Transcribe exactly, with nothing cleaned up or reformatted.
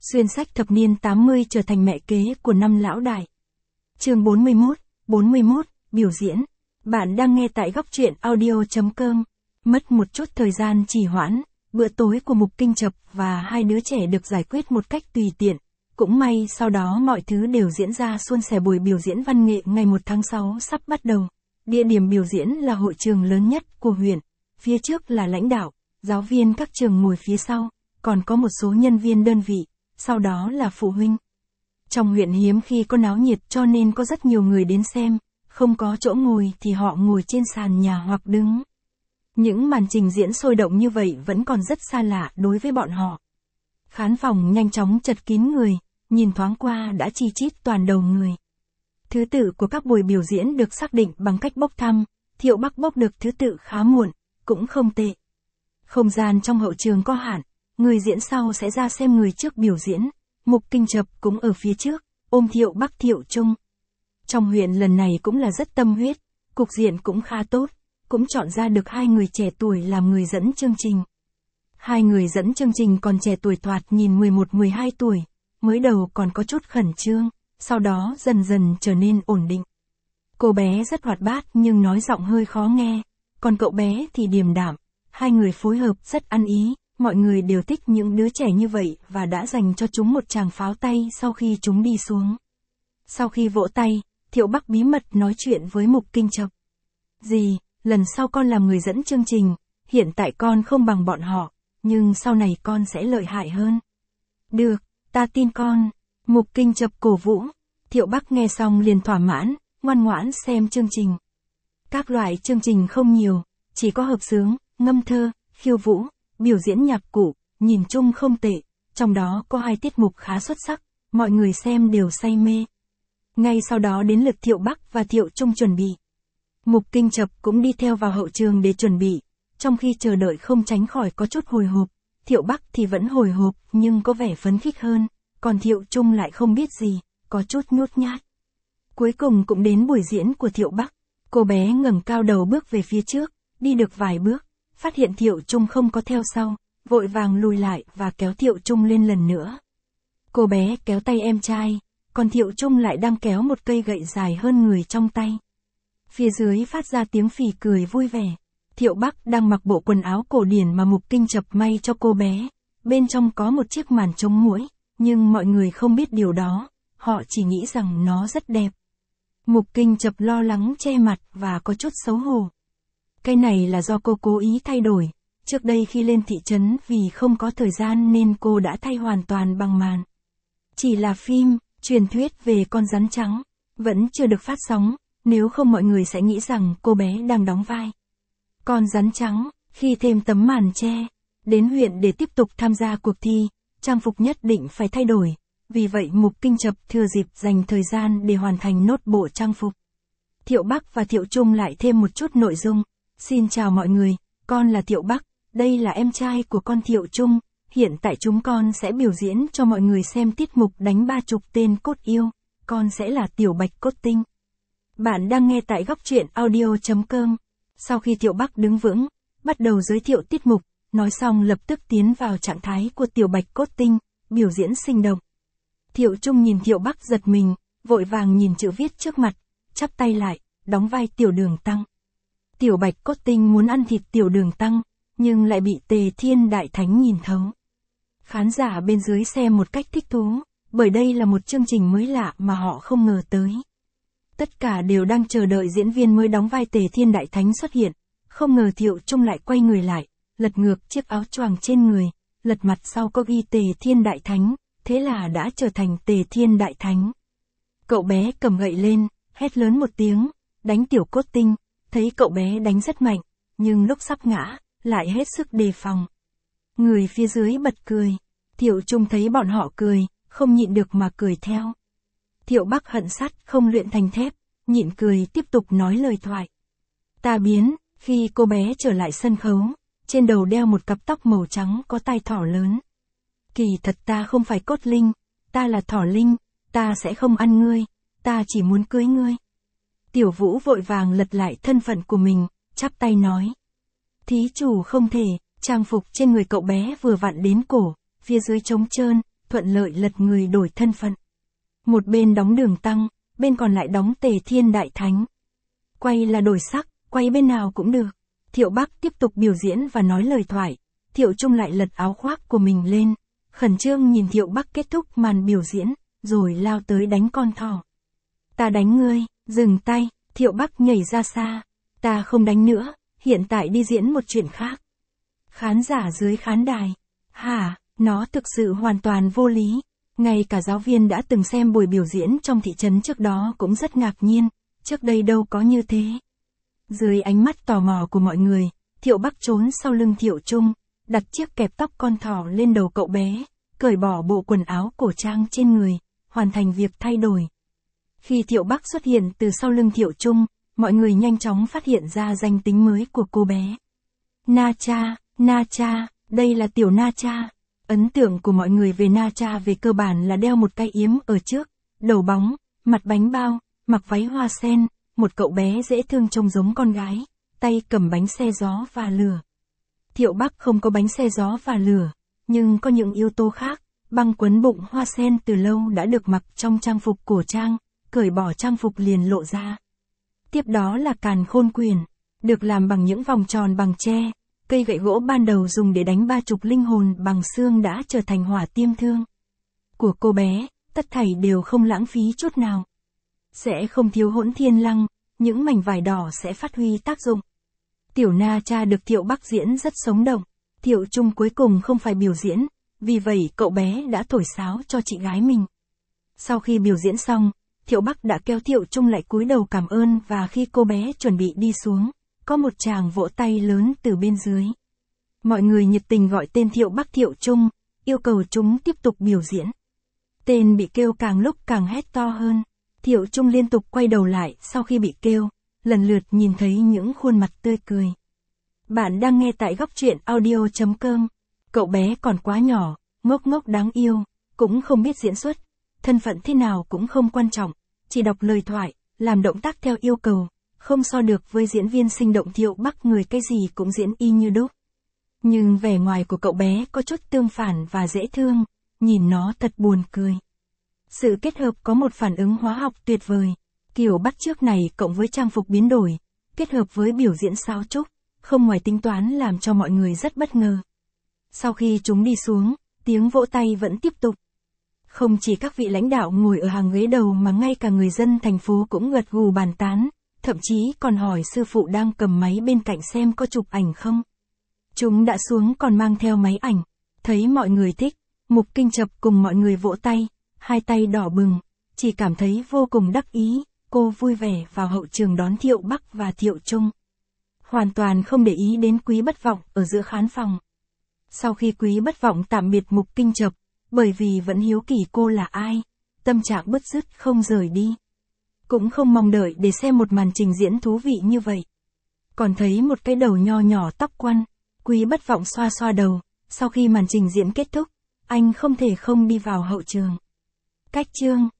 Xuyên sách thập niên tám mươi trở thành mẹ kế của năm lão đại. Chương bốn mươi mốt, bốn mươi mốt, biểu diễn. Bạn đang nghe tại góc truyện audio chấm com. Mất một chút thời gian trì hoãn, bữa tối của Mục Kinh Chập và hai đứa trẻ được giải quyết một cách tùy tiện. Cũng may sau đó mọi thứ đều diễn ra suôn sẻ. Buổi biểu diễn văn nghệ ngày một tháng sáu sắp bắt đầu. Địa điểm biểu diễn là hội trường lớn nhất của huyện. Phía trước là lãnh đạo, giáo viên các trường ngồi phía sau, còn có một số nhân viên đơn vị, sau đó là phụ huynh. Trong huyện hiếm khi có náo nhiệt cho nên có rất nhiều người đến xem, không có chỗ ngồi thì họ ngồi trên sàn nhà hoặc đứng. Những màn trình diễn sôi động như vậy vẫn còn rất xa lạ đối với bọn họ. Khán phòng nhanh chóng chật kín người, nhìn thoáng qua đã chi chít toàn đầu người. Thứ tự của các buổi biểu diễn được xác định bằng cách bốc thăm, Thiệu Bắc bốc được thứ tự khá muộn, cũng không tệ. Không gian trong hậu trường có hạn, người diễn sau sẽ ra xem người trước biểu diễn. Mục Kinh Chập cũng ở phía trước, ôm Thiệu Bắc Thiệu Trung. Trong huyện lần này cũng là rất tâm huyết, cục diện cũng khá tốt, cũng chọn ra được hai người trẻ tuổi làm người dẫn chương trình. Hai người dẫn chương trình còn trẻ tuổi thoạt nhìn mười một mười hai tuổi, mới đầu còn có chút khẩn trương, sau đó dần dần trở nên ổn định. Cô bé rất hoạt bát nhưng nói giọng hơi khó nghe, còn cậu bé thì điềm đạm, hai người phối hợp rất ăn ý, mọi người đều thích những đứa trẻ như vậy và đã dành cho chúng một tràng pháo tay sau khi chúng đi xuống. Sau khi vỗ tay, Thiệu Bắc bí mật nói chuyện với Mục Kinh Chập. Dì, lần sau con làm người dẫn chương trình, hiện tại con không bằng bọn họ, nhưng sau này con sẽ lợi hại hơn. Được, ta tin con. Mục Kinh Chập cổ vũ. Thiệu Bắc nghe xong liền thỏa mãn, ngoan ngoãn xem chương trình. Các loại chương trình không nhiều, chỉ có hợp xướng, ngâm thơ, khiêu vũ, biểu diễn nhạc cụ, nhìn chung không tệ, trong đó có hai tiết mục khá xuất sắc, mọi người xem đều say mê. Ngay sau đó đến lượt Thiệu Bắc và Thiệu Trung chuẩn bị. Mục Kinh Chập cũng đi theo vào hậu trường để chuẩn bị, trong khi chờ đợi không tránh khỏi có chút hồi hộp, Thiệu Bắc thì vẫn hồi hộp nhưng có vẻ phấn khích hơn, còn Thiệu Trung lại không biết gì, có chút nhút nhát. Cuối cùng cũng đến buổi diễn của Thiệu Bắc, cô bé ngẩng cao đầu bước về phía trước, đi được vài bước, phát hiện Thiệu Trung không có theo sau, vội vàng lùi lại và kéo Thiệu Trung lên lần nữa. Cô bé kéo tay em trai, còn Thiệu Trung lại đang kéo một cây gậy dài hơn người trong tay. Phía dưới phát ra tiếng phì cười vui vẻ. Thiệu Bắc đang mặc bộ quần áo cổ điển mà Mục Kinh Chập may cho cô bé, bên trong có một chiếc màn chống muỗi, nhưng mọi người không biết điều đó, họ chỉ nghĩ rằng nó rất đẹp. Mục Kinh Chập lo lắng che mặt và có chút xấu hổ. Cái này là do cô cố ý thay đổi, trước đây khi lên thị trấn vì không có thời gian nên cô đã thay hoàn toàn bằng màn. Chỉ là phim, truyền thuyết về con rắn trắng, vẫn chưa được phát sóng, nếu không mọi người sẽ nghĩ rằng cô bé đang đóng vai con rắn trắng. Khi thêm tấm màn che, đến huyện để tiếp tục tham gia cuộc thi, trang phục nhất định phải thay đổi, vì vậy Mục Kinh Chập thừa dịp dành thời gian để hoàn thành nốt bộ trang phục. Thiệu Bắc và Thiệu Trung lại thêm một chút nội dung. Xin chào mọi người, con là Thiệu Bắc, đây là em trai của con Thiệu Trung, hiện tại chúng con sẽ biểu diễn cho mọi người xem tiết mục đánh ba chục tên cốt yêu, con sẽ là Tiểu Bạch Cốt Tinh. Bạn đang nghe tại góc truyện audio chấm com. Sau khi Thiệu Bắc đứng vững, bắt đầu giới thiệu tiết mục, nói xong lập tức tiến vào trạng thái của Tiểu Bạch Cốt Tinh, biểu diễn sinh động. Thiệu Trung nhìn Thiệu Bắc giật mình, vội vàng nhìn chữ viết trước mặt, chắp tay lại, đóng vai Tiểu Đường Tăng. Tiểu Bạch Cốt Tinh muốn ăn thịt Tiểu Đường Tăng, nhưng lại bị Tề Thiên Đại Thánh nhìn thấu. Khán giả bên dưới xem một cách thích thú, bởi đây là một chương trình mới lạ mà họ không ngờ tới. Tất cả đều đang chờ đợi diễn viên mới đóng vai Tề Thiên Đại Thánh xuất hiện, không ngờ Thiệu Trung lại quay người lại, lật ngược chiếc áo choàng trên người, lật mặt sau có ghi Tề Thiên Đại Thánh, thế là đã trở thành Tề Thiên Đại Thánh. Cậu bé cầm gậy lên, hét lớn một tiếng, đánh Tiểu Cốt Tinh, thấy cậu bé đánh rất mạnh, nhưng lúc sắp ngã, lại hết sức đề phòng. Người phía dưới bật cười, Thiệu Trung thấy bọn họ cười, không nhịn được mà cười theo. Thiệu Bắc hận sắt không luyện thành thép, nhịn cười tiếp tục nói lời thoại. Ta biến, khi cô bé trở lại sân khấu, trên đầu đeo một cặp tóc màu trắng có tai thỏ lớn. Kỳ thật ta không phải Cốt Linh, ta là Thỏ Linh, ta sẽ không ăn ngươi, ta chỉ muốn cưới ngươi. Tiểu Vũ vội vàng lật lại thân phận của mình, chắp tay nói. Thí chủ không thể, trang phục trên người cậu bé vừa vặn đến cổ, phía dưới trống trơn, thuận lợi lật người đổi thân phận. Một bên đóng Đường Tăng, bên còn lại đóng Tề Thiên Đại Thánh. Quay là đổi sắc, quay bên nào cũng được. Thiệu Bắc tiếp tục biểu diễn và nói lời thoại, Thiệu Trung lại lật áo khoác của mình lên, khẩn trương nhìn Thiệu Bắc kết thúc màn biểu diễn, rồi lao tới đánh con thỏ. Ta đánh ngươi, dừng tay, Thiệu Bắc nhảy ra xa. Ta không đánh nữa, hiện tại đi diễn một chuyện khác. Khán giả dưới khán đài. Hả, nó thực sự hoàn toàn vô lý. Ngay cả giáo viên đã từng xem buổi biểu diễn trong thị trấn trước đó cũng rất ngạc nhiên, trước đây đâu có như thế. Dưới ánh mắt tò mò của mọi người, Thiệu Bắc trốn sau lưng Thiệu Trung, đặt chiếc kẹp tóc con thỏ lên đầu cậu bé, cởi bỏ bộ quần áo cổ trang trên người, hoàn thành việc thay đổi. Khi Thiệu Bắc xuất hiện từ sau lưng Thiệu Trung, mọi người nhanh chóng phát hiện ra danh tính mới của cô bé. Na Cha, Na Cha, đây là tiểu Na Cha. Ấn tượng của mọi người về Na Cha về cơ bản là đeo một cái yếm ở trước, đầu bóng, mặt bánh bao, mặc váy hoa sen, một cậu bé dễ thương trông giống con gái, tay cầm bánh xe gió và lửa. Thiệu Bắc không có bánh xe gió và lửa, nhưng có những yếu tố khác, băng quấn bụng hoa sen từ lâu đã được mặc trong trang phục cổ trang, cởi bỏ trang phục liền lộ ra. Tiếp đó là càn khôn quyền, được làm bằng những vòng tròn bằng tre, cây gậy gỗ ban đầu dùng để đánh ba chục linh hồn bằng xương đã trở thành hỏa tiêm thương của cô bé, tất thảy đều không lãng phí chút nào. Sẽ không thiếu hỗn thiên lăng, những mảnh vải đỏ sẽ phát huy tác dụng. Tiểu Na Cha được Thiệu Bắc diễn rất sống động, Thiệu Trung cuối cùng không phải biểu diễn, vì vậy cậu bé đã thổi sáo cho chị gái mình. Sau khi biểu diễn xong, Thiệu Bắc đã kéo Thiệu Trung lại cúi đầu cảm ơn và khi cô bé chuẩn bị đi xuống, có một tràng vỗ tay lớn từ bên dưới. Mọi người nhiệt tình gọi tên Thiệu Bắc Thiệu Trung, yêu cầu chúng tiếp tục biểu diễn. Tên bị kêu càng lúc càng hét to hơn. Thiệu Trung liên tục quay đầu lại sau khi bị kêu, lần lượt nhìn thấy những khuôn mặt tươi cười. Bạn đang nghe tại góc truyện audio chấm com. Cậu bé còn quá nhỏ, ngốc ngốc đáng yêu, cũng không biết diễn xuất, thân phận thế nào cũng không quan trọng, chỉ đọc lời thoại, làm động tác theo yêu cầu, không so được với diễn viên sinh động Thiệu Bắc người cái gì cũng diễn y như đúc. Nhưng vẻ ngoài của cậu bé có chút tương phản và dễ thương, nhìn nó thật buồn cười. Sự kết hợp có một phản ứng hóa học tuyệt vời, kiểu bắt chước này cộng với trang phục biến đổi, kết hợp với biểu diễn sáo trúc, không ngoài tính toán làm cho mọi người rất bất ngờ. Sau khi chúng đi xuống, tiếng vỗ tay vẫn tiếp tục. Không chỉ các vị lãnh đạo ngồi ở hàng ghế đầu mà ngay cả người dân thành phố cũng gật gù bàn tán, thậm chí còn hỏi sư phụ đang cầm máy bên cạnh xem có chụp ảnh không. Chúng đã xuống còn mang theo máy ảnh, thấy mọi người thích, Mục Kinh Chập cùng mọi người vỗ tay, hai tay đỏ bừng, chỉ cảm thấy vô cùng đắc ý, cô vui vẻ vào hậu trường đón Thiệu Bắc và Thiệu Trung. Hoàn toàn không để ý đến Quý Bất Vọng ở giữa khán phòng. Sau khi Quý Bất Vọng tạm biệt Mục Kinh Chập, bởi vì vẫn hiếu kỳ cô là ai, tâm trạng bứt rứt không rời đi. Cũng không mong đợi để xem một màn trình diễn thú vị như vậy. Còn thấy một cái đầu nho nhỏ tóc quăn, Quý Bất Vọng xoa xoa đầu, sau khi màn trình diễn kết thúc, anh không thể không đi vào hậu trường. Cách chương